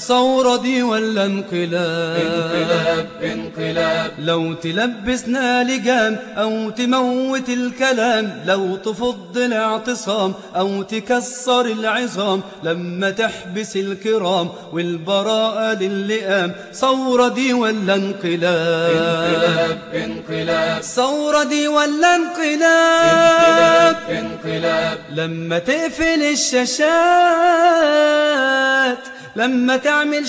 ثورة دي ولا انقلاب؟ انقلاب انقلاب. لو تلبسنا لجام أو تموت الكلام، لو تفض الاعتصام أو تكسر العظام، لما تحبس الكرام والبراءة للئام، ثورة دي ولا انقلاب؟ انقلاب انقلاب. ثورة دي ولا انقلاب انقلاب؟ انقلاب. لما تقفل الشاشات، لما تعمل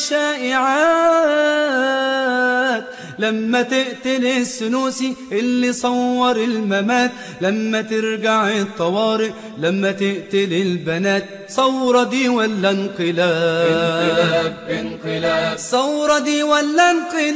شائعات، لما تقتل السنوسي اللي صور الممات، لما ترجع الطوارئ، لما تقتل البنات، ثورة دي ولا انقلاب؟ انقلاب انقلاب. ثورة دي ولا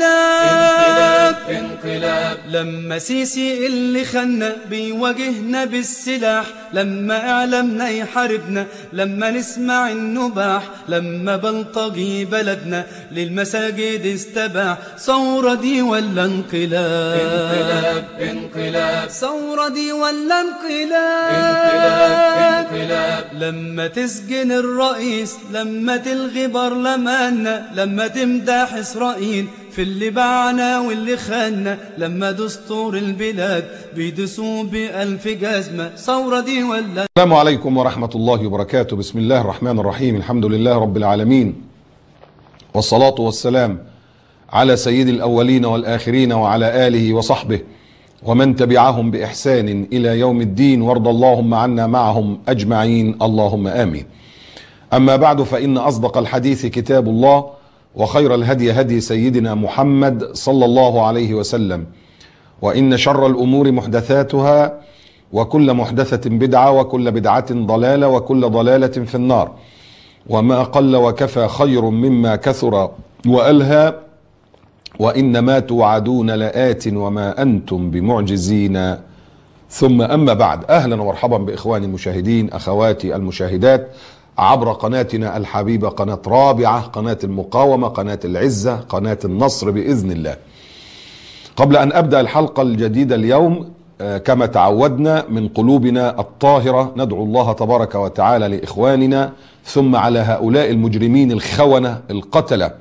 انقلاب انقلاب؟ انقلاب. لما سيسي اللي خلنا بيواجهنا بالسلاح، لما اعلامنا يحاربنا، لما نسمع النباح، لما بلطجي بلدنا للمساجد استباح، ثورة دي ولا انقلاب؟ انقلاب انقلاب. ثورة دي ولا انقلاب؟ انقلاب انقلاب. لما تسجن الرئيس، لما تلغي برلماننا، لما تمدح إسرائيل في اللي باعنا واللي خاننا، لما دستور البلاد بيدسوا ب1000 جزمة، ثورة دي ولا؟ السلام عليكم ورحمة الله وبركاته. بسم الله الرحمن الرحيم. الحمد لله رب العالمين، والصلاة والسلام على سيد الأولين والآخرين وعلى آله وصحبه ومن تبعهم بإحسان إلى يوم الدين، وارض اللهم عنا معهم أجمعين، اللهم آمين. أما بعد، فإن أصدق الحديث كتاب الله، وخير الهدي هدي سيدنا محمد صلى الله عليه وسلم، وإن شر الأمور محدثاتها، وكل محدثة بدعة، وكل بدعة ضلالة، وكل ضلالة في النار. وما قل وكفى خير مما كثر وألهى، وإنما توعدون لآت وما أنتم بمعجزين. ثم أما بعد، أهلا ومرحبا بإخواني المشاهدين، أخواتي المشاهدات عبر قناتنا الحبيبة، قناة رابعة، قناة المقاومة، قناة العزة، قناة النصر بإذن الله. قبل أن أبدأ الحلقة الجديدة اليوم، كما تعودنا من قلوبنا الطاهرة ندعو الله تبارك وتعالى لإخواننا، ثم على هؤلاء المجرمين الخونة القتلة.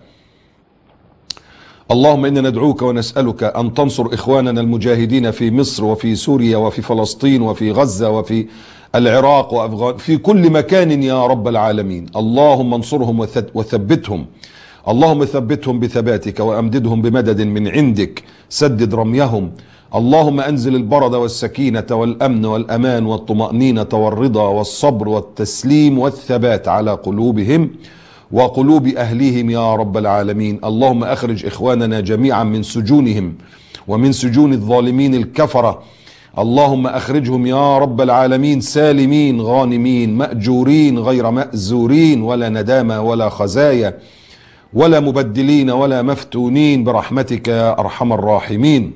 اللهم إنا ندعوك ونسألك أن تنصر إخواننا المجاهدين في مصر وفي سوريا وفي فلسطين وفي غزة وفي العراق وأفغان، في كل مكان يا رب العالمين. اللهم انصرهم وثبتهم، اللهم ثبتهم بثباتك، وأمددهم بمدد من عندك، سدد رميهم. اللهم أنزل البرد والسكينة والأمن والأمان والطمأنينة والرضا والصبر والتسليم والثبات على قلوبهم وقلوب أهليهم يا رب العالمين. اللهم أخرج إخواننا جميعا من سجونهم ومن سجون الظالمين الكفرة. اللهم أخرجهم يا رب العالمين سالمين غانمين مأجورين غير مأزورين، ولا ندامة ولا خزايا ولا مبدلين ولا مفتونين، برحمتك يا أرحم الراحمين.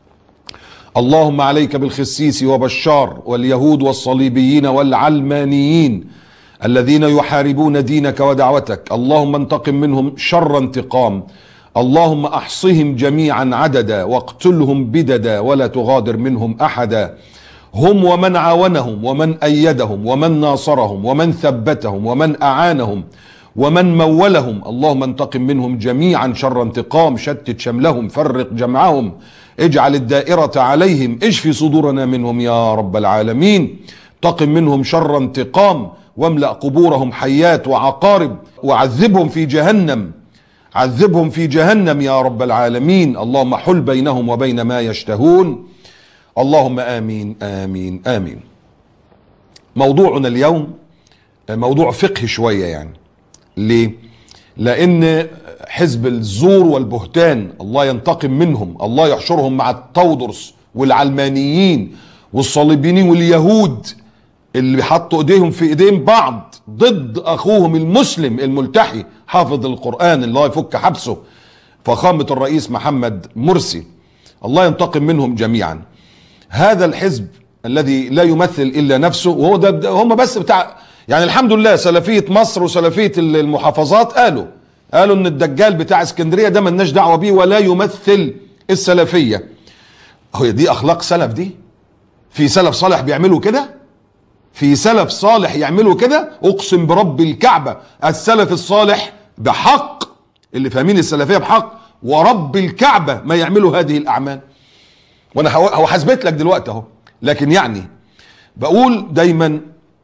اللهم عليك بالخسيس وبشار واليهود والصليبيين والعلمانيين الذين يحاربون دينك ودعوتك. اللهم انتقم منهم شر انتقام. اللهم احصهم جميعا عددا، واقتلهم بددا، ولا تغادر منهم احدا، هم ومن عاونهم ومن ايدهم ومن ناصرهم ومن ثبتهم ومن اعانهم ومن مولهم. اللهم انتقم منهم جميعا شر انتقام، شتت شملهم، فرق جمعهم، اجعل الدائرة عليهم، اشفي صدورنا منهم يا رب العالمين. انتقم منهم شر انتقام، واملأ قبورهم حيات وعقارب، وعذبهم في جهنم، عذبهم في جهنم يا رب العالمين. اللهم حل بينهم وبين ما يشتهون. اللهم آمين آمين آمين. موضوعنا اليوم موضوع فقهي شوية يعني. ليه؟ لأن حزب الزور والبهتان الله ينتقم منهم، الله يحشرهم مع التودرس والعلمانيين والصليبيين واليهود اللي حطوا ايديهم في ايدين بعض ضد اخوهم المسلم الملتحي حافظ القرآن، الله يفك حبسه، فخامة الرئيس محمد مرسي. الله ينتقم منهم جميعا. هذا الحزب الذي لا يمثل الا نفسه، وهو ده هم بس بتاع يعني. الحمد لله سلفية مصر وسلفية المحافظات قالوا ان الدجال بتاع اسكندرية ده ملناش دعوة بيه ولا يمثل السلفية. هي دي اخلاق سلف؟ دي في سلف صالح بيعملوا كده؟ في سلف صالح يعملوا كده؟ اقسم برب الكعبة السلف الصالح بحق اللي فاهمين السلفيه بحق ورب الكعبه ما يعملوا هذه الاعمال. وانا هو حسبت لك دلوقتي اهو. لكن يعني بقول دايما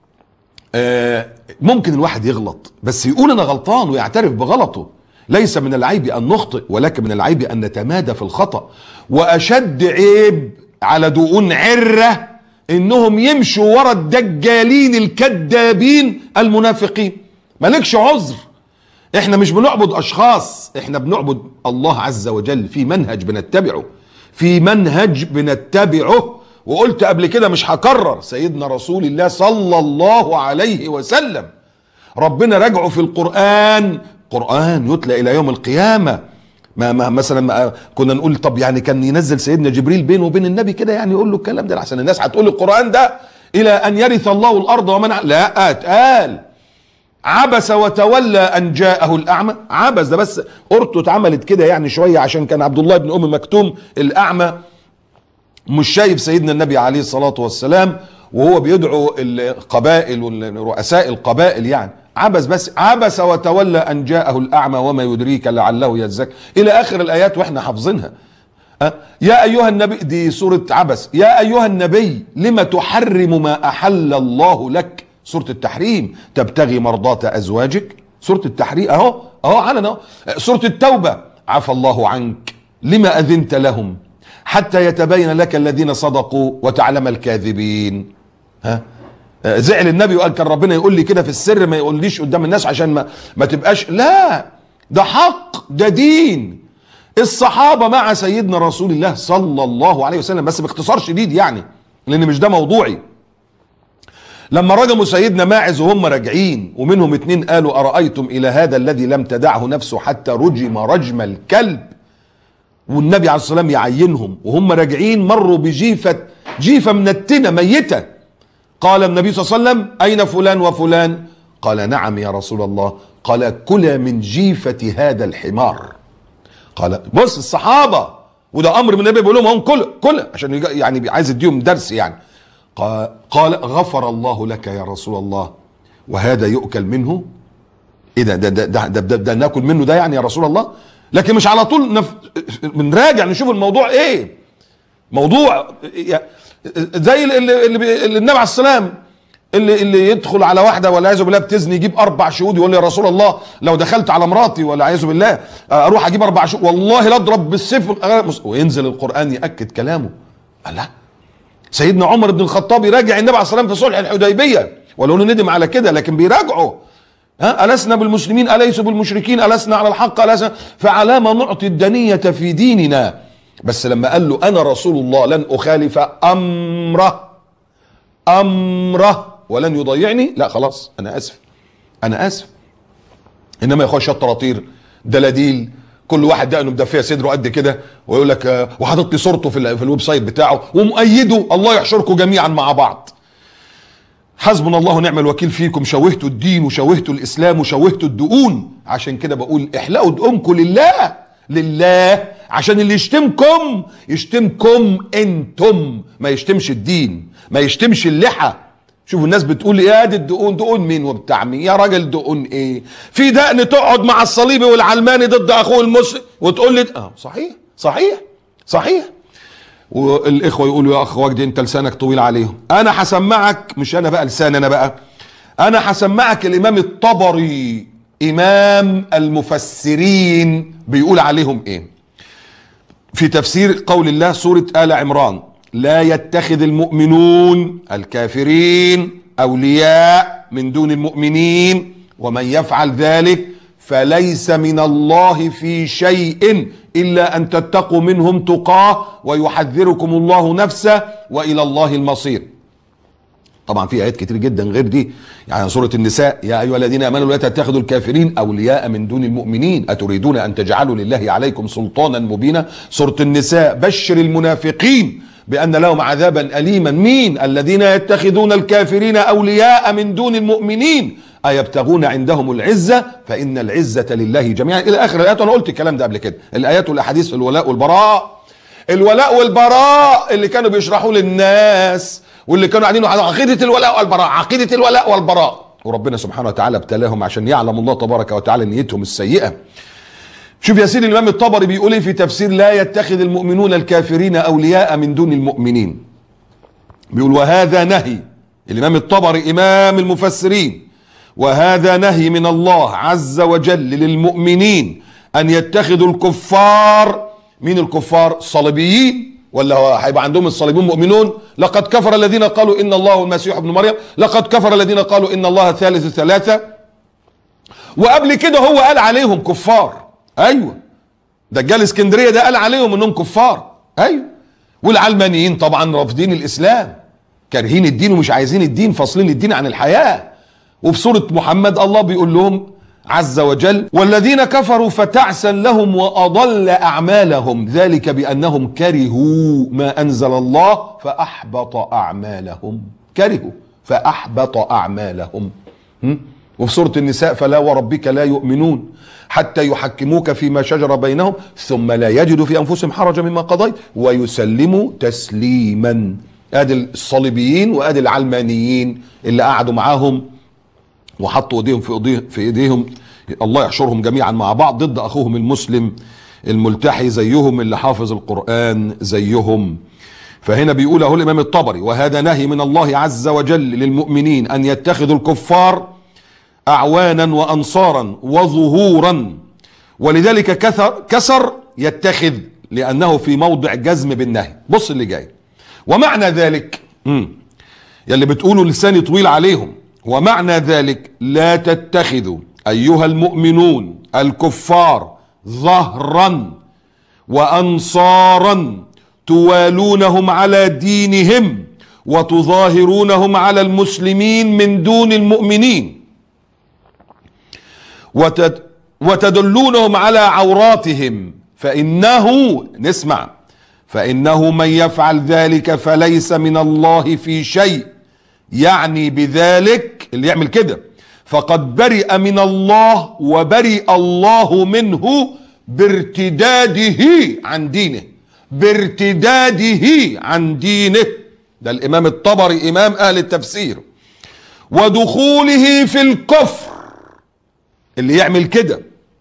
ممكن الواحد يغلط، بس يقول انا غلطان ويعترف بغلطه. ليس من العيب ان نخطئ، ولكن من العيب ان نتمادى في الخطأ. واشد عيب على دقون عرة انهم يمشوا ورا الدجالين الكذابين المنافقين. مالكش عذر. احنا مش بنعبد اشخاص، احنا بنعبد الله عز وجل في منهج بنتبعه، في منهج بنتبعه. وقلت قبل كده مش هكرر، سيدنا رسول الله صلى الله عليه وسلم ربنا رجعه في القرآن، قرآن يتلى إلى يوم القيامة. ما مثلا ما كنا نقول طب يعني كان ينزل سيدنا جبريل بينه وبين النبي كده يعني يقول له الكلام ده، عشان الناس هتقول القرآن ده إلى أن يرث الله الأرض ومن لا اتقال عبس وتولى أن جاءه الأعمى. عبس ده بس قرطه اتعملت كده يعني شوية، عشان كان عبد الله بن أم مكتوم الأعمى مش شايف سيدنا النبي عليه الصلاة والسلام وهو بيدعو القبائل ورؤساء القبائل يعني. عبس وتولى أن جاءه الأعمى وما يدريك لعله يزكى إلى آخر الآيات وإحنا حافظينها. يا أيها النبي، دي سورة عبس. يا أيها النبي لما تحرم ما أحل الله لك، سورة التحريم. تبتغي مرضات أزواجك، سورة التحريم أهو علنا. سورة التوبة عفى الله عنك لما أذنت لهم حتى يتبين لك الذين صدقوا وتعلم الكاذبين. زعل النبي وقال كان ربنا يقول لي كده في السر، ما يقوليش قدام الناس عشان ما تبقاش. لا، ده حق، ده دين. الصحابة مع سيدنا رسول الله صلى الله عليه وسلم، بس باختصار شديد يعني لان مش ده موضوعي. لما رجموا سيدنا ماعز وهم راجعين، ومنهم 2 قالوا أرأيتم إلى هذا الذي لم تدعه نفسه حتى رجم رجم الكلب، والنبي عليه الصلاة والسلام يعينهم وهم راجعين مروا جيفة من التنة ميتة. قال النبي صلى الله عليه وسلم أين فلان وفلان؟ قال نعم يا رسول الله. قال كلا من جيفة هذا الحمار. قال بص الصحابة، وده أمر من النبي بيقول لهم هم كل عشان يعني عايز يديهم درس يعني. قال غفر الله لك يا رسول الله وهذا يؤكل منه. ايه ده ناكل منه ده يعني يا رسول الله؟ لكن مش على طول بنراجع نشوف الموضوع ايه. موضوع زي اللي النبي عليه السلام اللي يدخل على واحده والعياذ بالله بتزني يجيب 4 شهود، يقول لي يا رسول الله لو دخلت على مراتي والعياذ بالله اروح اجيب 4 شهود والله لا اضرب بالسيف، وينزل القرآن يأكد كلامه. لا، سيدنا عمر بن الخطاب يراجع النبي عليه الصلاه والسلام في صلح الحديبيه، ولو ندم على كده لكن بيراجعوا. ألسنا بالمسلمين أليسوا بالمشركين ألسنا على الحق ألسنا، فعلى ما نعطي الدنية في ديننا. بس لما قال له أنا رسول الله لن أخالف أمره ولن يضيعني، لا خلاص أنا آسف. إنما يا أخويا الطراطير دلاديل كل واحد ده انه مدفيه صدره قد كده ويقول لك وحاطط لي صورته في الويب سايت بتاعه ومؤيده، الله يحشركم جميعا مع بعض. حسبنا الله ونعم الوكيل فيكم، شوهتوا الدين وشوهتوا الاسلام وشوهتوا الدقون. عشان كده بقول احلقوا دقونكم لله، عشان اللي يشتمكم انتم، ما يشتمش الدين، ما يشتمش اللحى. شوفوا الناس بتقول ايه دي الدقون، دقون مين وبتاع مين يا راجل؟ دقون ايه؟ في دقن تقعد مع الصليبي والعلماني ضد اخوه المسلم وتقول لي صحيح. والاخوه يقولوا يا اخ وجدي انت لسانك طويل عليهم. انا هسمعك، مش انا بقى لسان، انا هسمعك الامام الطبري امام المفسرين بيقول عليهم ايه في تفسير قول الله سورة آل عمران: لا يتخذ المؤمنون الكافرين أولياء من دون المؤمنين ومن يفعل ذلك فليس من الله في شيء إلا أن تتقوا منهم تقاه ويحذركم الله نفسه وإلى الله المصير. طبعا في آيات كتير جدا غير دي، يعني سورة النساء: يا أيها الذين آمنوا لا تتخذوا الكافرين أولياء من دون المؤمنين أتريدون أن تجعلوا لله عليكم سلطانا مبينا. سورة النساء: بشر المنافقين بأن لهم عذابا أليما. مين؟ الذين يتخذون الكافرين أولياء من دون المؤمنين أيبتغون عندهم العزة فإن العزة لله جميعا، إلى آخر الآيات. أنا قلت الكلام ده قبل كده، الآيات والأحاديث في الولاء والبراء اللي كانوا بيشرحوا للناس واللي كانوا قاعدين على عقيدة الولاء والبراء، وربنا سبحانه وتعالى ابتلاهم عشان يعلم الله تبارك وتعالى نيتهم السيئة. شوف يا سيدي الامام الطبري بيقول ايه في تفسير لا يتخذ المؤمنون الكافرين اولياء من دون المؤمنين. بيقول وهذا نهي، الامام الطبري امام المفسرين، وهذا نهي من الله عز وجل للمؤمنين ان يتخذوا الكفار. مين الكفار؟ الصليبيين، ولا هيبقى عندهم الصليبيين مؤمنون؟ لقد كفر الذين قالوا ان الله المسيح ابن مريم، لقد كفر الذين قالوا ان الله ثالث ثلاثة. وقبل كده هو قال عليهم كفار. ايوه، دجال اسكندريه ده قال عليهم انهم كفار. ايوه، والعلمانيين طبعا رافضين الاسلام، كارهين الدين ومش عايزين الدين، فاصلين الدين عن الحياه. وفي سوره محمد الله بيقول لهم عز وجل والذين كفروا فتعسا لهم واضل اعمالهم ذلك بانهم كرهوا ما انزل الله فاحبط اعمالهم. كرهوا فاحبط اعمالهم. وفي سورة النساء فلا وربك لا يؤمنون حتى يحكموك فيما شجر بينهم ثم لا يجدوا في أنفسهم حرجا مما قضيت ويسلموا تسليما. ادي الصليبيين وادي العلمانيين اللي قعدوا معاهم وحطوا ايديهم في ايديهم، الله يحشرهم جميعا مع بعض ضد اخوهم المسلم الملتحي زيهم اللي حافظ القرآن زيهم. فهنا بيقول اهو الامام الطبري وهذا نهي من الله عز وجل للمؤمنين ان يتخذوا الكفار اعوانا وانصارا وظهورا، ولذلك كسر يتخذ لانه في موضع جزم بالنهي. بص اللي جاي، ومعنى ذلك يلي بتقولوا لساني طويل عليهم، ومعنى ذلك لا تتخذوا ايها المؤمنون الكفار ظهرا وانصارا توالونهم على دينهم وتظاهرونهم على المسلمين من دون المؤمنين وتدلونهم على عوراتهم، فإنه من يفعل ذلك فليس من الله في شيء. يعني بذلك اللي يعمل كده فقد برئ من الله وبرئ الله منه بارتداده عن دينه. بارتداده عن دينه، ده الإمام الطبري إمام أهل التفسير. ودخوله في الكفر، اللي يعمل كده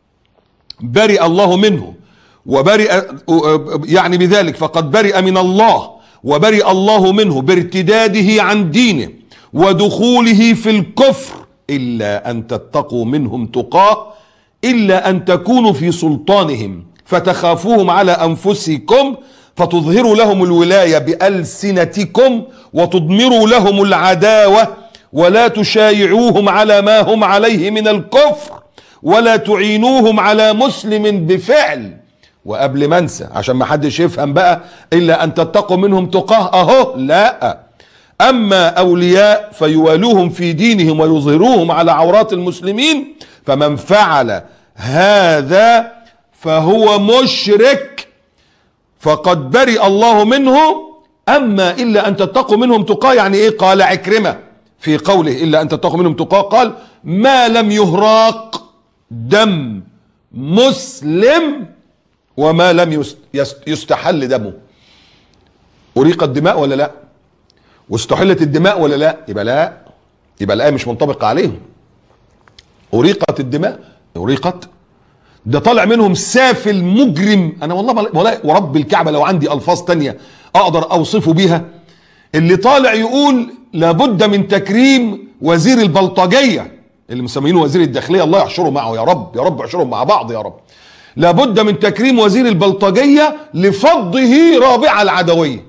برئ الله منه وبرئ، يعني بذلك فقد برئ من الله وبرئ الله منه بارتداده عن دينه ودخوله في الكفر، إلا أن تتقوا منهم تقاه، إلا أن تكونوا في سلطانهم فتخافوهم على أنفسكم فتظهروا لهم الولاية بألسنتكم وتضمروا لهم العداوة ولا تشايعوهم على ما هم عليه من الكفر ولا تعينوهم على مسلم بفعل. وقبل ما انسى عشان ما حدش يفهم بقى الا ان تتقوا منهم تقاه، اهو لا، اما اولياء فيوالوهم في دينهم ويظهروهم على عورات المسلمين، فمن فعل هذا فهو مشرك فقد برئ الله منه. اما الا ان تتقوا منهم تقاه يعني ايه؟ قال عكرمة في قوله الا ان تتقوا منهم تقاه قال ما لم يهراق دم مسلم وما لم يستحل دمه. أريق الدماء ولا لا؟ واستحلت الدماء ولا لا؟ يبقى لا، يبقى الآية مش منطبقة عليهم. أريقت الدماء، أريقت، ده طالع منهم سافل مجرم. أنا والله ورب الكعبة لو عندي ألفاظ تانية أقدر أوصفه بيها. اللي طالع يقول لابد من تكريم وزير البلطجية اللي مسمينه وزير الداخلية، الله يحشره معه يا رب، يا رب يحشرهم مع بعض يا رب. لابد من تكريم وزير البلطجية لفضه رابعة العدوية.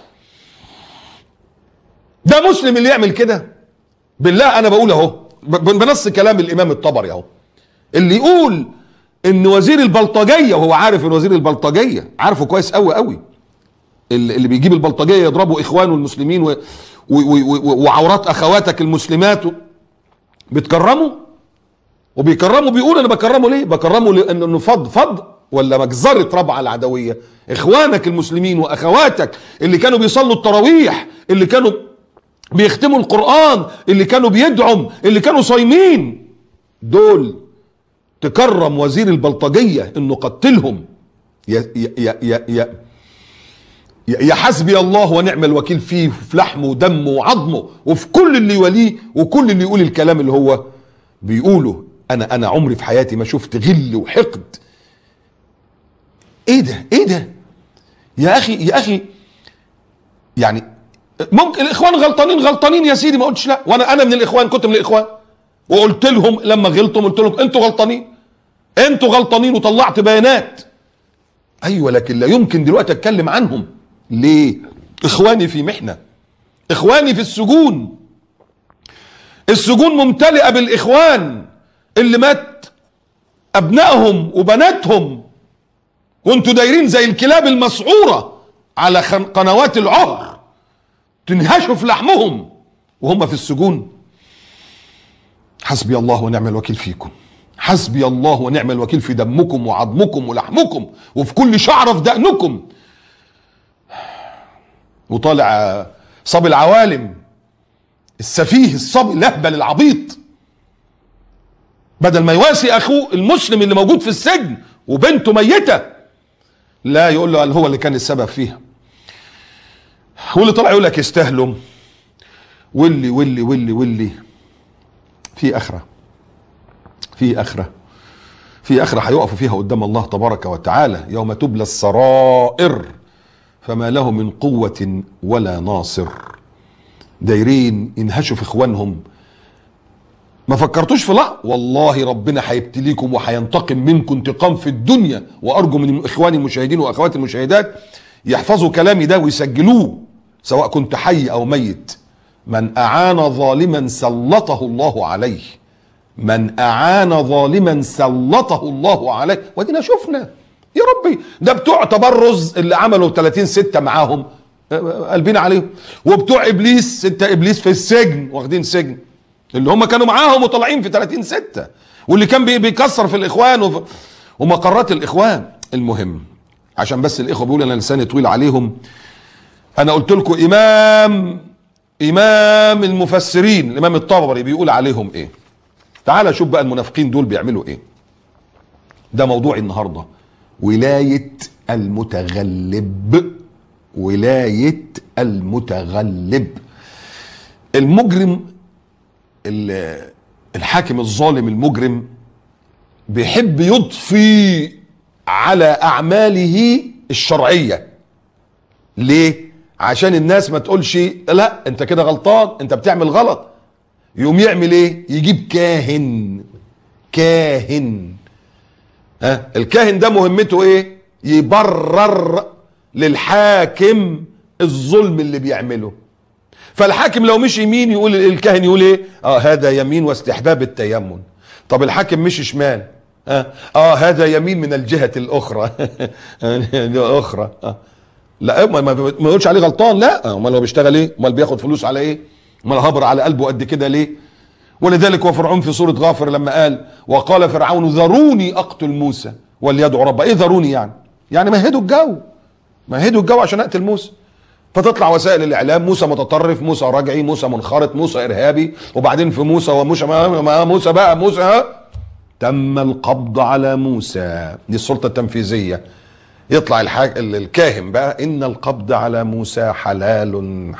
ده مسلم اللي يعمل كده؟ بالله انا بقول اهو بنص كلام الامام الطبري اهو، اللي يقول ان وزير البلطجية وهو عارف ان وزير البلطجية عارفه كويس قوي قوي، اللي بيجيب البلطجية يضربوا اخوانه المسلمين وعورات اخواتك المسلمات بتكرمه وبيكرمه. بيقول انا بكرمه ليه؟ بكرمه لانه فض ولا مجزرة ربع العدوية. اخوانك المسلمين واخواتك اللي كانوا بيصلوا التراويح، اللي كانوا بيختموا القرآن، اللي كانوا بيدعم، اللي كانوا صايمين، دول تكرم وزير البلطجية انه قتلهم. يا حسبي الله ونعم الوكيل فيه، في لحمه ودمه وعظمه وفي كل اللي يوليه وكل اللي يقول الكلام اللي هو بيقوله. انا عمري في حياتي ما شفت غل وحقد ايه ده ايه ده يا اخي يا اخي. يعني ممكن الاخوان غلطانين يا سيدي، ما قلتش لا، وانا من الاخوان، كنت من الاخوان وقلت لهم لما غلطوا قلت لهم انتوا غلطانين وطلعت بيانات. ايوه، لكن لا يمكن دلوقتي اتكلم عنهم. ليه؟ اخواني في محنه، اخواني في السجون ممتلئه بالاخوان اللي مات ابنائهم وبناتهم، وانتوا دايرين زي الكلاب المسعوره على قنوات العهر تنهشوا في لحمهم وهم في السجون. حسبي الله ونعم الوكيل فيكم، حسبي الله ونعم الوكيل في دمكم وعظمكم ولحمكم وفي كل شعره في دقنكم. وطالع صبي العوالم السفيه الصبي الاهبل العبيط، بدل ما يواسي اخوه المسلم اللي موجود في السجن وبنته ميته، لا يقول له هو اللي كان السبب فيها. واللي طلع يقول لك يستاهلوا، واللي في اخره، في اخره هيقفوا فيها قدام الله تبارك وتعالى يوم تبلى السرائر فما له من قوة ولا ناصر. دايرين ينهشوا في اخوانهم، ما فكرتوش في لا والله ربنا هيبتليكم وهينتقم منكم انتقام في الدنيا. وارجو من اخواني المشاهدين واخواتي المشاهدات يحفظوا كلامي ده ويسجلوه سواء كنت حي او ميت. من اعان ظالما سلطه الله عليه، من اعان ظالما سلطه الله عليه. ودينا شفنا يا ربي ده بتوع تبرز اللي عملوا 30/6 معاهم قلبين عليهم، وبتوع ابليس 6 ابليس في السجن واخدين سجن اللي هم كانوا معاهم وطالعين في 30/6، واللي كان بيكسر في الاخوان ومقرات الاخوان. المهم عشان بس الاخوه بيقولوا انا لساني طويل عليهم، انا قلت لكم امام المفسرين الامام الطبري بيقول عليهم ايه. تعال شوف بقى المنافقين دول بيعملوا ايه. ده موضوعي النهارده، ولاية المتغلب. ولاية المتغلب، المجرم الحاكم الظالم المجرم بيحب يضفي على اعماله الشرعية. ليه؟ عشان الناس ما تقولش لا انت كده غلطان، انت بتعمل غلط. يقوم يعمل ايه؟ يجيب كاهن. الكاهن ده مهمته ايه؟ يبرر للحاكم الظلم اللي بيعمله. فالحاكم لو مش يمين يقول الكاهن يقول ايه؟ هذا يمين واستحباب التيمم. طب الحاكم مش شمال، هذا يمين من الجهة الاخرى. الاخرى لا ما يقولش عليه غلطان. لا امال هو بيشتغل ايه؟ امال بياخد فلوس على ايه؟ امال هبر على قلبه قد كده ليه؟ ولذلك وفرعون في سورة غافر لما قال وقال فرعون ذروني اقتل موسى وليدعو ربه. ايه ذروني يعني مهدوا الجو عشان اقتل موسى. فتطلع وسائل الاعلام موسى متطرف، موسى رجعي، موسى منخرط، موسى ارهابي، وبعدين في موسى موسى تم القبض على موسى. دي السلطة التنفيذية. يطلع الكاهن بقى ان القبض على موسى حلال.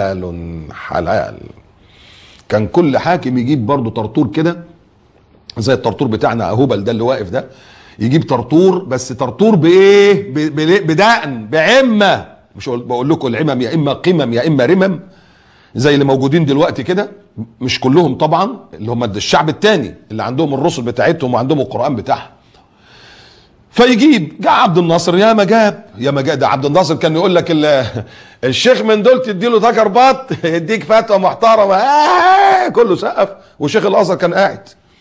كان كل حاكم يجيب برضه طرطور كده زي الطرطور بتاعنا هبل ده اللي واقف ده، يجيب طرطور، بس طرطور بايه؟ بدقن، بعمه. مش بقول لكم العمم يا اما قمم يا اما رمم زي اللي موجودين دلوقتي كده، مش كلهم طبعا، اللي هم الشعب التاني اللي عندهم الرسل بتاعتهم وعندهم القرآن بتاعهم. فيجيب جاء عبد الناصر يا ما جاب ده عبد الناصر كان يقول لك الشيخ من دول تديله ذكر باط يديك فتوى محترمه. كله سقف، وشيخ الازهر كان قاعد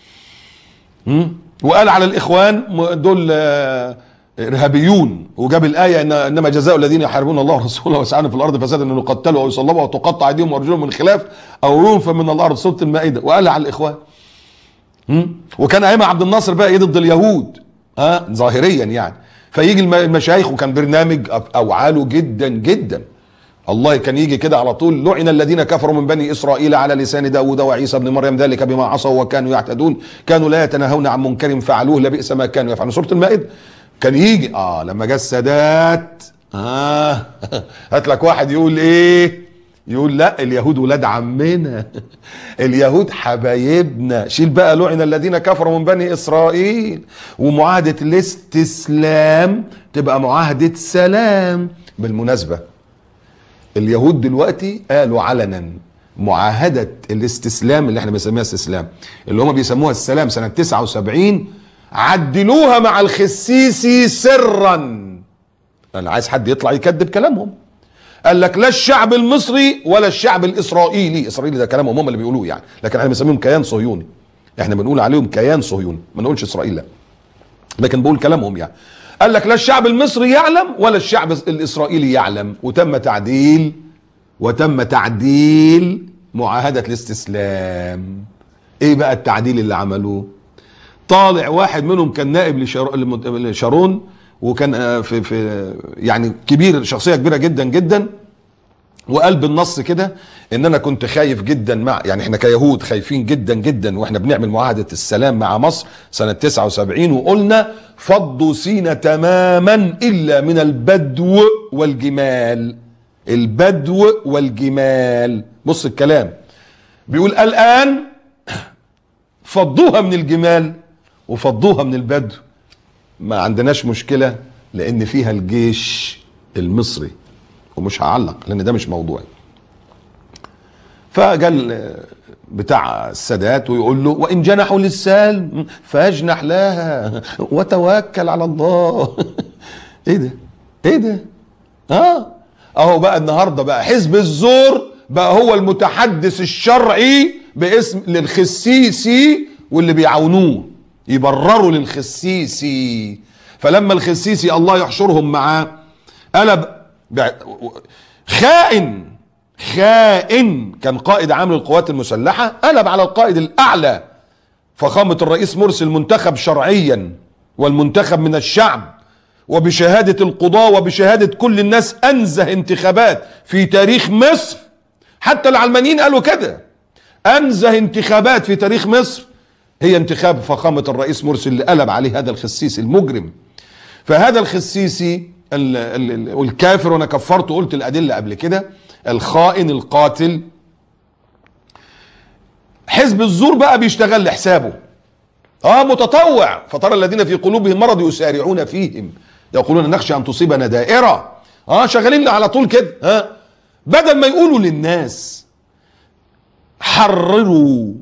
وقال على الاخوان دول ارهابيون، وجاب الايه انما جزاء الذين يحاربون الله ورسوله ويسعون في الارض فسادا ان يقتلوا او يصلبوا او تقطع ايديهم وارجلهم من خلاف او ينفوا من الارض. سوره المائده. وقال على الاخوان. وكان ايما عبد الناصر بقى ضد اليهود ظاهريا يعني. فيجي المشايخ، وكان برنامج اوعاله جدا جدا. الله كان يجي كده على طول لعن الذين كفروا من بني اسرائيل على لسان داود وعيسى ابن مريم ذلك بما عصوا وكانوا يعتدون كانوا لا يتناهون عن منكر فعلوه لبئس ما كانوا يفعلون. سوره المائده. كان يجي لما جه السادات هات لك واحد يقول ايه؟ يقول لا اليهود ولاد عمنا اليهود حبايبنا. شيل بقى لعن الذين كفروا من بني اسرائيل، ومعاهدة الاستسلام تبقى معاهدة سلام. بالمناسبة اليهود دلوقتي قالوا علنا معاهدة الاستسلام اللي احنا بنسميها استسلام، اللي هم بيسموها السلام سنة 79، عدلوها مع الخسيسي سرا. انا عايز حد يطلع يكذب كلامهم. قال لك لا الشعب المصري ولا الشعب الاسرائيلي، اسرائيلي ده كلامهم هم اللي بيقولوه يعني، لكن احنا بنسميهم كيان صهيوني، احنا بنقول عليهم كيان صهيوني، ما نقولش اسرائيل لا، لكن بقول كلامهم يعني. قال لك لا الشعب المصري يعلم ولا الشعب الاسرائيلي يعلم، وتم تعديل معاهدة الاستسلام. ايه بقى التعديل اللي عملوه؟ طالع واحد منهم كان نائب لشارون، وكان في يعني كبير، شخصية كبيرة جدا جدا، وقال بالنص كده ان انا كنت خايف جدا مع، يعني احنا كيهود خايفين جدا جدا واحنا بنعمل معاهدة السلام مع مصر سنة 79، وقلنا فضوا سينا تماما الا من البدو والجمال. البدو والجمال، بص الكلام بيقول الان فضوها من الجمال وفضوها من البدو، ما عندناش مشكلة لان فيها الجيش المصري، ومش هعلق لان ده مش موضوعي. فقال بتاع السادات ويقول له وان جنحوا للسلم فاجنح لها وتوكل على الله. ايه ده اهو بقى النهارده بقى حزب الزور بقى هو المتحدث الشرعي باسم للخسيسي، واللي بيعاونوه يبرروا للخسيسي. فلما الخسيسي الله يحشرهم معاه قلب خائن كان قائد عام للقوات المسلحة، قلب على القائد الأعلى فخامة الرئيس مرسي المنتخب شرعيا والمنتخب من الشعب وبشهادة القضاة وبشهادة كل الناس أنزه انتخابات في تاريخ مصر. حتى العلمانيين قالوا كده، أنزه انتخابات في تاريخ مصر هي انتخاب فخامة الرئيس مرسي اللي قلب عليه هذا الخسيسي المجرم. فهذا الخسيسي والكافر، وانا كفرت وقلت الأدلة قبل كده، الخائن القاتل، حزب الزور بقى بيشتغل لحسابه، متطوع. فترى الذين في قلوبهم مرض يسارعون فيهم يقولون نخشى ان تصيبنا دائرة. شغالين على طول كده. بدل ما يقولوا للناس حرروا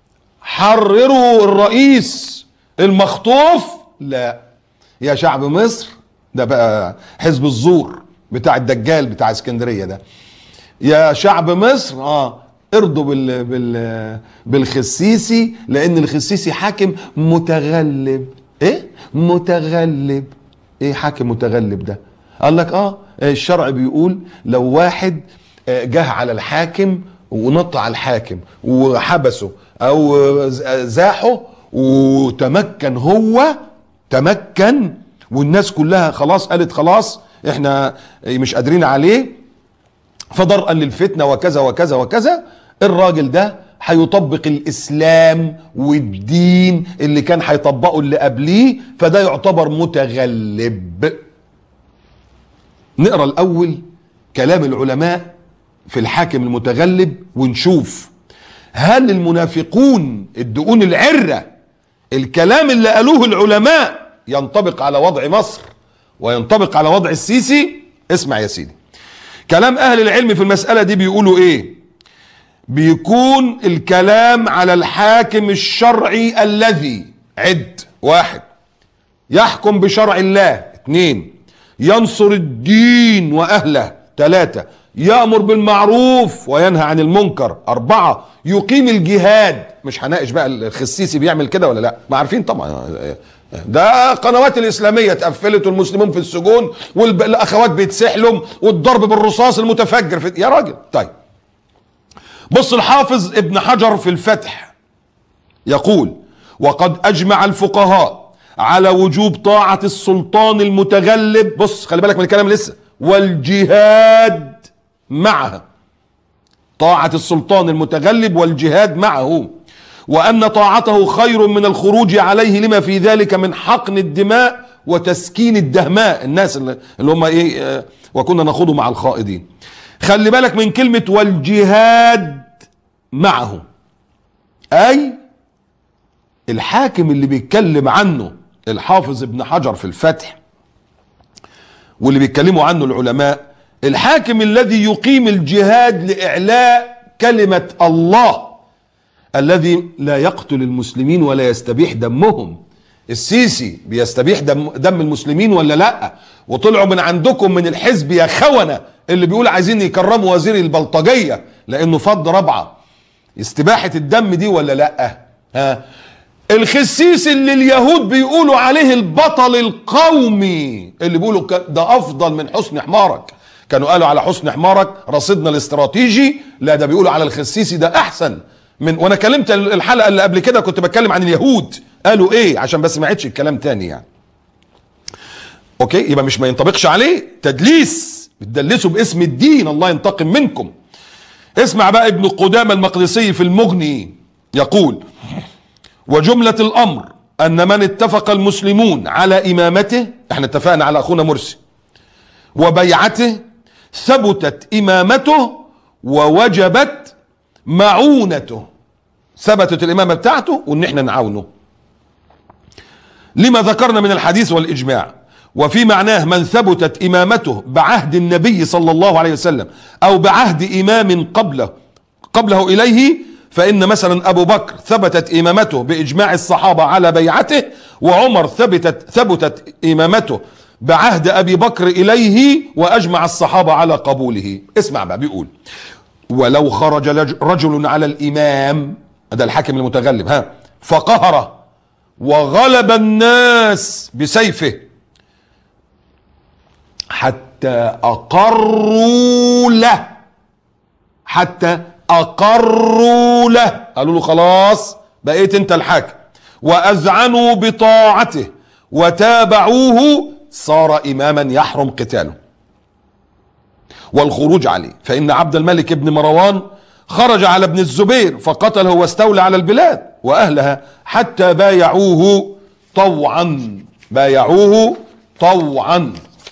الرئيس المخطوف، لا يا شعب مصر، ده بقى حزب الزور بتاع الدجال بتاع اسكندرية ده، يا شعب مصر ارضوا بالخسيسي، لان الخسيسي حاكم متغلب. متغلب. ايه حاكم متغلب ده؟ قال لك الشرع بيقول لو واحد جه على الحاكم ونط على الحاكم وحبسه او زاحه وتمكن، هو تمكن والناس كلها خلاص قالت خلاص احنا مش قادرين عليه، فضرءا للفتنة وكذا وكذا وكذا، الراجل ده هيطبق الإسلام والدين اللي كان هيطبقه اللي قبليه، فده يعتبر متغلب. نقرأ الأول كلام العلماء في الحاكم المتغلب ونشوف هل المنافقون الدقون العرة الكلام اللي قالوه العلماء ينطبق على وضع مصر وينطبق على وضع السيسي. اسمع يا سيدي كلام اهل العلم في المسألة دي، بيقولوا ايه؟ بيكون الكلام على الحاكم الشرعي الذي واحد يحكم بشرع الله، 2 ينصر الدين واهله، 3 يأمر بالمعروف وينهى عن المنكر، 4 يقيم الجهاد. مش هناقش بقى الخسيسي بيعمل كده ولا لا، ما عارفين طبعا، ده قنوات الإسلامية اتقفلت والمسلمون في السجون والأخوات بيتسحلوا والضرب بالرصاص المتفجر يا راجل. طيب بص الحافظ ابن حجر في الفتح يقول وقد أجمع الفقهاء على وجوب طاعة السلطان المتغلب، بص خلي بالك من الكلام لسه، والجهاد معها، طاعة السلطان المتغلب والجهاد معه، وأن طاعته خير من الخروج عليه لما في ذلك من حقن الدماء وتسكين الدهماء، الناس اللي هم وكنا نخوض مع الخائضين. خلي بالك من كلمة والجهاد معه، أي الحاكم اللي بيتكلم عنه الحافظ ابن حجر في الفتح واللي بيتكلموا عنه العلماء، الحاكم الذي يقيم الجهاد لإعلاء كلمة الله، الذي لا يقتل المسلمين ولا يستبيح دمهم. السيسي بيستبيح دم المسلمين ولا لا؟ وطلعوا من عندكم من الحزب يا خونة اللي بيقول عايزين يكرموا وزير البلطجية لانه فض رابعة، استباحة الدم دي ولا لا؟ ها، الخسيس اللي اليهود بيقولوا عليه البطل القومي، اللي بيقولوا ده افضل من حسني حمارك، كانوا قالوا على حسني حمارك رصيدنا الاستراتيجي، لا ده بيقولوا على الخسيسي ده احسن من. وانا كلمت الحلقة اللي قبل كده كنت بتكلم عن اليهود قالوا ايه، عشان بس ما عدش الكلام تاني يعني. اوكي، يبقى مش ما ينطبقش عليه تدليس، بتدلسوا باسم الدين، الله ينتقم منكم. اسمع بقى ابن قدامة المقدسي في المغني يقول: وجملة الامر ان من اتفق المسلمون على امامته، احنا اتفقنا على اخونا مرسي، وبيعته، ثبتت امامته ووجبت معونته، ثبتت الامامة بتاعته وان احنا نعاونه، لما ذكرنا من الحديث والإجماع. وفي معناه من ثبتت إمامته بعهد النبي صلى الله عليه وسلم أو بعهد إمام قبله إليه، فإن مثلا أبو بكر ثبتت إمامته بإجماع الصحابة على بيعته، وعمر ثبتت إمامته بعهد أبي بكر إليه وأجمع الصحابة على قبوله. اسمع بقى، بيقول: ولو خرج رجل على الإمام، هذا الحاكم المتغلب، ها، فقهره وغلب الناس بسيفه حتى أقروا له، قالوا له خلاص بقيت انت الحاكم، وأذعنوا بطاعته وتابعوه، صار إماما يحرم قتاله والخروج عليه. فإن عبد الملك بن مروان خرج على ابن الزبير فقتله واستولى على البلاد وأهلها حتى بايعوه طوعا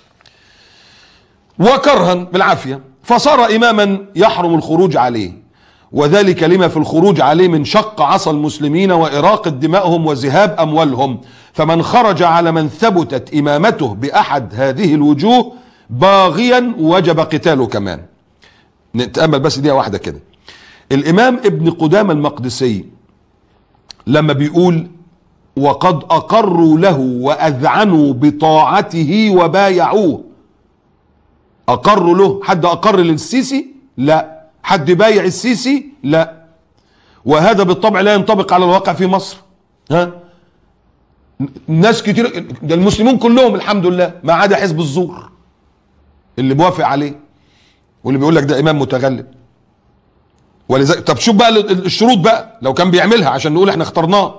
وكرها بالعافية، فصار إماما يحرم الخروج عليه، وذلك لما في الخروج عليه من شق عصا المسلمين وإراقة دمائهم وذهاب أموالهم. فمن خرج على من ثبتت إمامته بأحد هذه الوجوه باغيا وجب قتاله كمان. نتأمل بس دقيقة واحدة كده. الإمام ابن قدامة المقدسي لما بيقول وقد أقروا له وأذعنوا بطاعته وبايعوه، أقروا له، حد أقر للسيسي؟ لا. حد بايع السيسي؟ لا. وهذا بالطبع لا ينطبق على الواقع في مصر. ها، ناس كتير، ده المسلمون كلهم الحمد لله ما عدا حزب الزور اللي بوافق عليه واللي بيقول لك ده إمام متغلب. ولذلك طب شوف بقى الشروط بقى لو كان بيعملها عشان نقول احنا اخترناه.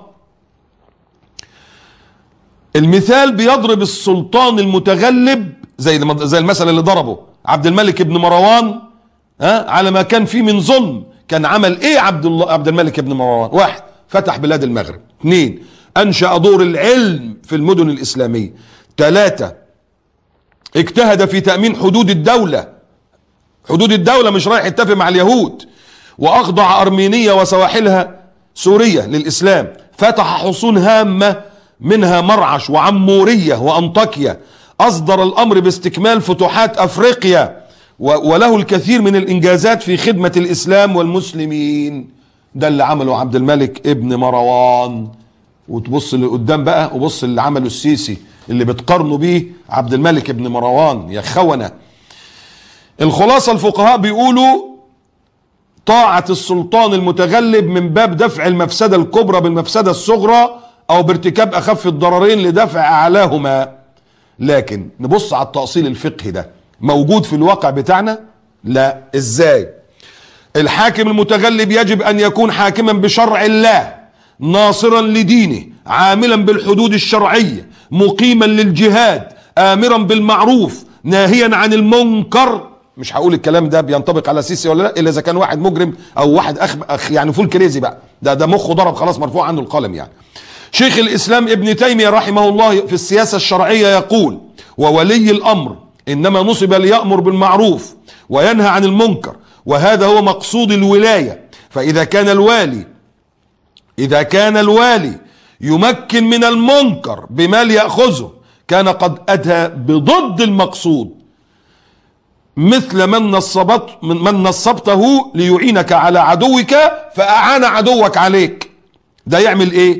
المثال بيضرب السلطان المتغلب زي المثل اللي ضربه عبد الملك بن مروان، على ما كان فيه من ظلم. كان عمل ايه عبد الملك بن مروان؟ 1، فتح بلاد المغرب. 2، انشأ دور العلم في المدن الاسلامية. 3، اجتهد في تأمين حدود الدولة. حدود الدولة مش رايح يتفق مع اليهود. واخضع ارمينية وسواحلها سوريا للاسلام. فتح حصون هامة منها مرعش وعمورية وانطاكيا. اصدر الامر باستكمال فتوحات افريقيا، وله الكثير من الانجازات في خدمة الاسلام والمسلمين. ده اللي عمله عبد الملك ابن مروان. وتبص اللي قدام بقى وبص اللي عمله السيسي اللي بتقارنوا بيه عبد الملك ابن مروان يا خونة. الخلاصة الفقهاء بيقولوا طاعة السلطان المتغلب من باب دفع المفسدة الكبرى بالمفسدة الصغرى او بارتكاب اخف الضررين لدفع اعلاهما. لكن نبص على التأصيل الفقهي ده موجود في الواقع بتاعنا؟ لا. ازاي؟ الحاكم المتغلب يجب ان يكون حاكما بشرع الله، ناصرا لدينه، عاملا بالحدود الشرعية، مقيما للجهاد، امرا بالمعروف، ناهيا عن المنكر. مش هقول الكلام ده بينطبق على سيسي ولا لا، الا اذا كان واحد مجرم او واحد اخ يعني فول كريزي بقى، ده مخه ضرب خلاص مرفوع عنه القلم يعني. شيخ الاسلام ابن تيمية رحمه الله في السياسة الشرعية يقول: وولي الامر إنما نصب ليأمر بالمعروف وينهى عن المنكر، وهذا هو مقصود الولاية. فإذا كان الوالي يمكن من المنكر بما ليأخذه كان قد أتى بضد المقصود، مثل من نصبته ليعينك على عدوك فأعان عدوك عليك. ده يعمل ايه؟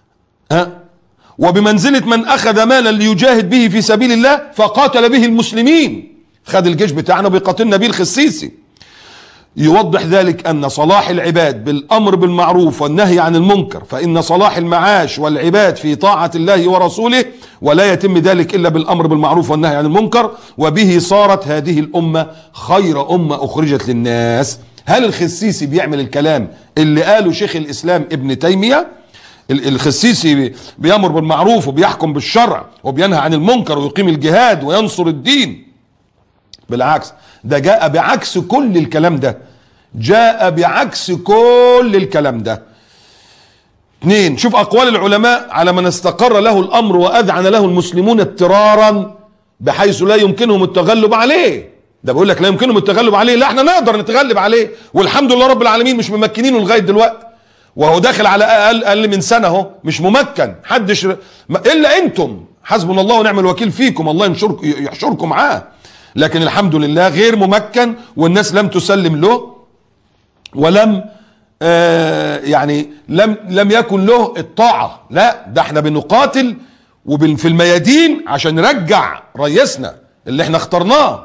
وبمنزلة من أخذ مالا ليجاهد به في سبيل الله فقاتل به المسلمين، خد الجيش بتاعنا بيقاتلنا به الخسيسي. يوضح ذلك أن صلاح العباد بالأمر بالمعروف والنهي عن المنكر، فإن صلاح المعاش والعباد في طاعة الله ورسوله، ولا يتم ذلك إلا بالأمر بالمعروف والنهي عن المنكر، وبه صارت هذه الأمة خير أمة أخرجت للناس. هل الخسيسي بيعمل الكلام اللي قاله شيخ الإسلام ابن تيمية؟ الخسيسي بيأمر بالمعروف وبيحكم بالشرع وبينهى عن المنكر ويقيم الجهاد وينصر الدين. بالعكس، ده جاء بعكس كل الكلام ده، جاء بعكس كل الكلام ده. 2، شوف أقوال العلماء على من استقر له الأمر وأذعن له المسلمون اضطرارا بحيث لا يمكنهم التغلب عليه. ده بيقول لك لا يمكنهم التغلب عليه، لا احنا نقدر نتغلب عليه، والحمد لله رب العالمين مش ممكنينه لغاية دلوقتي، وهو داخل على أقل من سنة اهو مش ممكن، حدش إلا أنتم، حسبنا الله ونعم الوكيل فيكم، الله يحشركم معاه. لكن الحمد لله غير ممكن، والناس لم تسلم له، ولم لم يكن له الطاعة. لا، ده احنا بنقاتل في الميادين عشان نرجع رئيسنا اللي احنا اخترناه.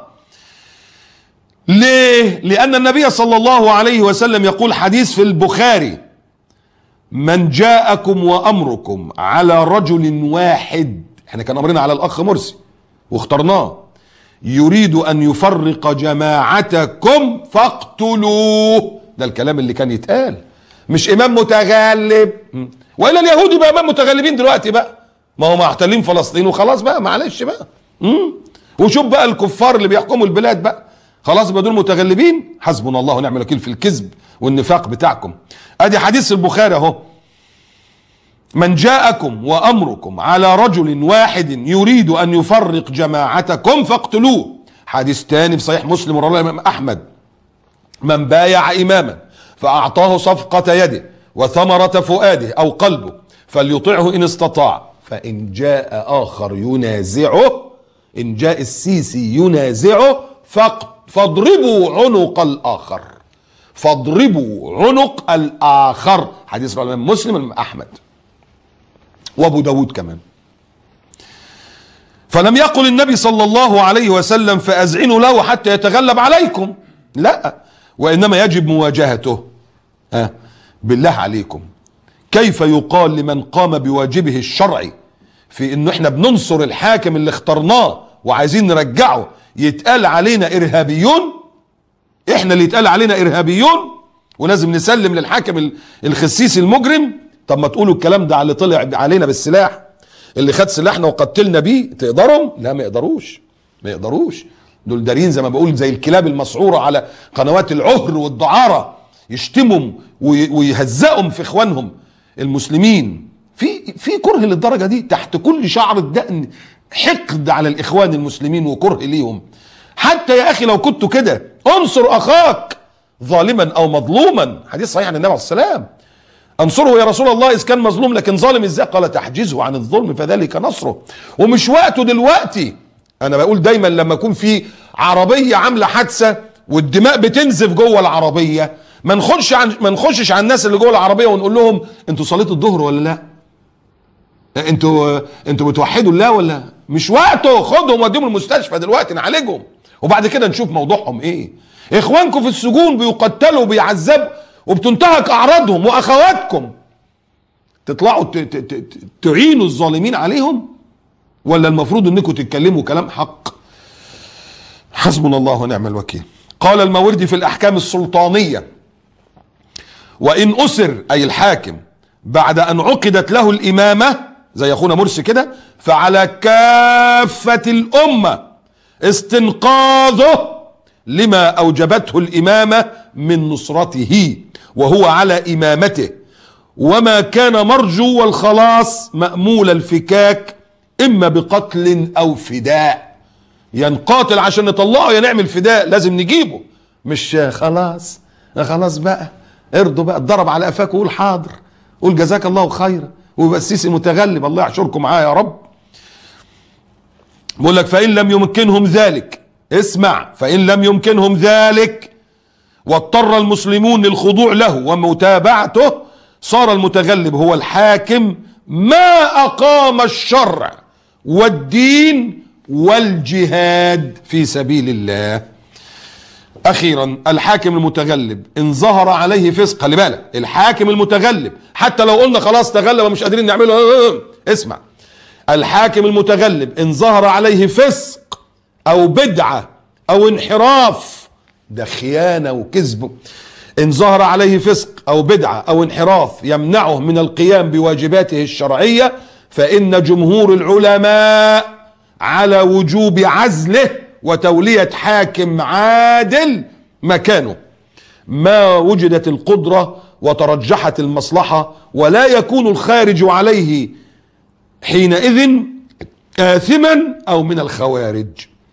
ليه؟ لأن النبي صلى الله عليه وسلم يقول، حديث في البخاري: من جاءكم وأمركم على رجل واحد، احنا كان أمرنا على الأخ مرسي واخترناه، يريد أن يفرق جماعتكم فاقتلوه. ده الكلام اللي كان يتقال، مش إمام متغلب. وإلا اليهود يبقى إمام متغلبين دلوقتي بقى، ما هم محتلين فلسطين وخلاص بقى، معلش بقى. وشوف بقى الكفار اللي بيحكموا البلاد بقى، خلاص بقى دول متغلبين. حسبنا الله ونعم الوكيل في الكذب والنفاق بتاعكم. ادي حديث البخاري اهو: من جاءكم وامركم على رجل واحد يريد ان يفرق جماعتكم فاقتلوه. حديث تاني في صحيح مسلم ورواه الامام احمد: من بايع اماما فاعطاه صفقة يده وثمرة فؤاده او قلبه فليطعه ان استطاع، فان جاء اخر ينازعه، ان جاء السيسي ينازعه فاضربوا عنق الاخر، فاضربوا عنق الاخر. حديث رواه الامام مسلم والامام احمد وابو داود كمان. فلم يقل النبي صلى الله عليه وسلم فأذعنوا له حتى يتغلب عليكم، لا، وإنما يجب مواجهته. بالله عليكم، كيف يقال لمن قام بواجبه الشرعي في انه احنا بننصر الحاكم اللي اخترناه وعايزين نرجعه، يتقال علينا ارهابيون؟ احنا اللي يتقال علينا ارهابيون ولازم نسلم للحاكم الخسيسي المجرم؟ طب ما تقولوا الكلام ده على اللي طلع علينا بالسلاح، اللي خد سلاحنا وقتلنا بيه. تقدروا؟ لا، ما يقدروش، ما يقدروش. دول دارين زي ما بقول زي الكلاب المسعورة على قنوات العهر والدعارة، يشتمهم ويهزقهم في اخوانهم المسلمين. في كره للدرجة دي، تحت كل شعر الدقن حقد على الاخوان المسلمين وكره ليهم. حتى يا اخي لو كنت كده، انصر اخاك ظالما او مظلوما. حديث صحيح عن النبي عليه الصلاة والسلام: انصره يا رسول الله اذ كان مظلوم، لكن ظالم ازاي؟ قال: تحجزه عن الظلم فذلك نصره. ومش وقته دلوقتي. انا بقول دايما لما يكون في عربية عاملة حادثة والدماء بتنزف جوه العربية، ما نخشش على الناس اللي جوه العربية ونقول لهم انتوا صليتوا الظهر ولا لا؟ انتوا بتوحدوا الله ولا؟ مش وقته. خدهم وديهم المستشفى دلوقتي نعالجهم، وبعد كده نشوف موضوعهم ايه. اخوانكم في السجون بيقتلوا وبيعذبوا وبتنتهك اعراضهم، واخواتكم تطلعوا تعينوا الظالمين عليهم؟ ولا المفروض انكم تتكلموا كلام حق؟ حسبنا الله ونعم الوكيل. قال الماوردي في الاحكام السلطانية: وان اسر، اي الحاكم، بعد ان عقدت له الامامة زي اخونا مرسي كده، فعلى كافة الامة استنقاذه لما اوجبته الامامة من نصرته وهو على امامته، وما كان مرجو والخلاص مأمول الفكاك اما بقتل او فداء. يا نقاتل عشان نطلعه يا نعمل فداء، لازم نجيبه. مش خلاص بقى ارضوا بقى، اتضرب على قفاك وقول حاضر، قول جزاك الله خيرا، ويبقى السيسي متغلب، الله يحشركم معاه يا رب. بقول لك فإن لم يمكنهم ذلك، اسمع، فإن لم يمكنهم ذلك واضطر المسلمون للخضوع له ومتابعته، صار المتغلب هو الحاكم ما أقام الشرع والدين والجهاد في سبيل الله. أخيرا، الحاكم المتغلب إن ظهر عليه فسق، خلي بالك، الحاكم المتغلب حتى لو قلنا خلاص تغلب ومش قادرين نعمله، اسمع، الحاكم المتغلب إن ظهر عليه فسق أو بدعة أو انحراف، ده خيانة وكذب، إن ظهر عليه فسق أو بدعة أو انحراف يمنعه من القيام بواجباته الشرعية، فإن جمهور العلماء على وجوب عزله وتولية حاكم عادل مكانه ما وجدت القدرة وترجحت المصلحة، ولا يكون الخارج عليه حينئذ آثما أو من الخوارج.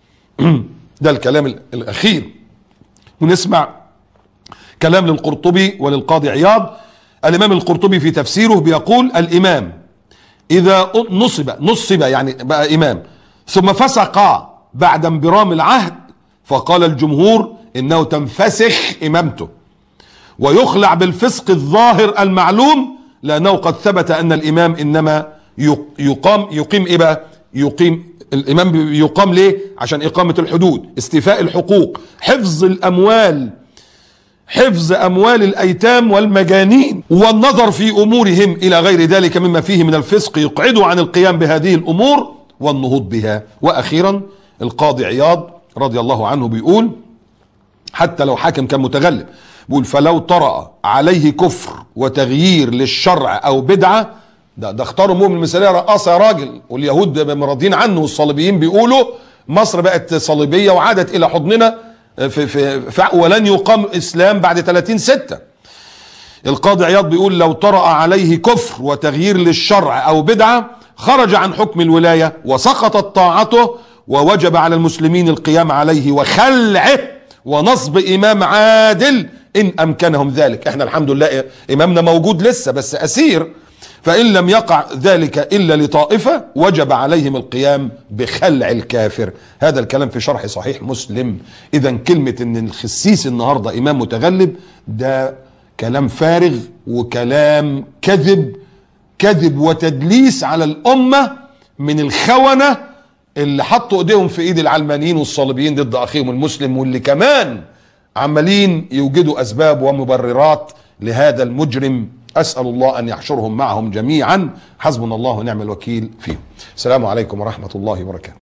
ده الكلام الأخير. ونسمع كلام للقرطبي وللقاضي عياض. الإمام القرطبي في تفسيره بيقول: الإمام إذا نصب يعني بقى إمام ثم فسق بعد انبرام العهد، فقال الجمهور إنه تنفسخ إمامته ويخلع بالفسق الظاهر المعلوم، لأنه قد ثبت أن الإمام إنما يقيم إيه بقى؟ الإمام يقام ليه؟ عشان إقامة الحدود، استيفاء الحقوق، حفظ الأموال، حفظ أموال الأيتام والمجانين، والنظر في أمورهم إلى غير ذلك مما فيه من الفسق يقعد عن القيام بهذه الأمور والنهوض بها. وأخيرا القاضي عياض رضي الله عنه بيقول: حتى لو حاكم كان متغلب، بيقول: فلو طرأ عليه كفر وتغيير للشرع أو بدعة، ده اختاروا مؤمن المثالية رقاصة يا راجل، واليهود راضيين عنه، والصليبيين بيقولوا مصر بقت صليبية وعادت إلى حضننا ولن يقام إسلام بعد 30/6. القاضي عياض بيقول: لو طرأ عليه كفر وتغيير للشرع أو بدعة، خرج عن حكم الولاية وسقطت طاعته، ووجب على المسلمين القيام عليه وخلعه ونصب إمام عادل إن أمكنهم ذلك. احنا الحمد لله إمامنا موجود لسه بس أسير، فإن لم يقع ذلك إلا لطائفة وجب عليهم القيام بخلع الكافر. هذا الكلام في شرح صحيح مسلم. إذا كلمة إن الخسيس النهاردة إمام متغلب ده كلام فارغ وكلام كذب وتدليس على الأمة من الخونة اللي حطوا ايديهم في ايد العلمانيين والصليبيين ضد اخيهم المسلم، واللي كمان عمالين يوجدوا اسباب ومبررات لهذا المجرم. اسال الله ان يحشرهم معهم جميعا. حسبنا الله ونعم الوكيل فيهم. السلام عليكم ورحمة الله وبركاته.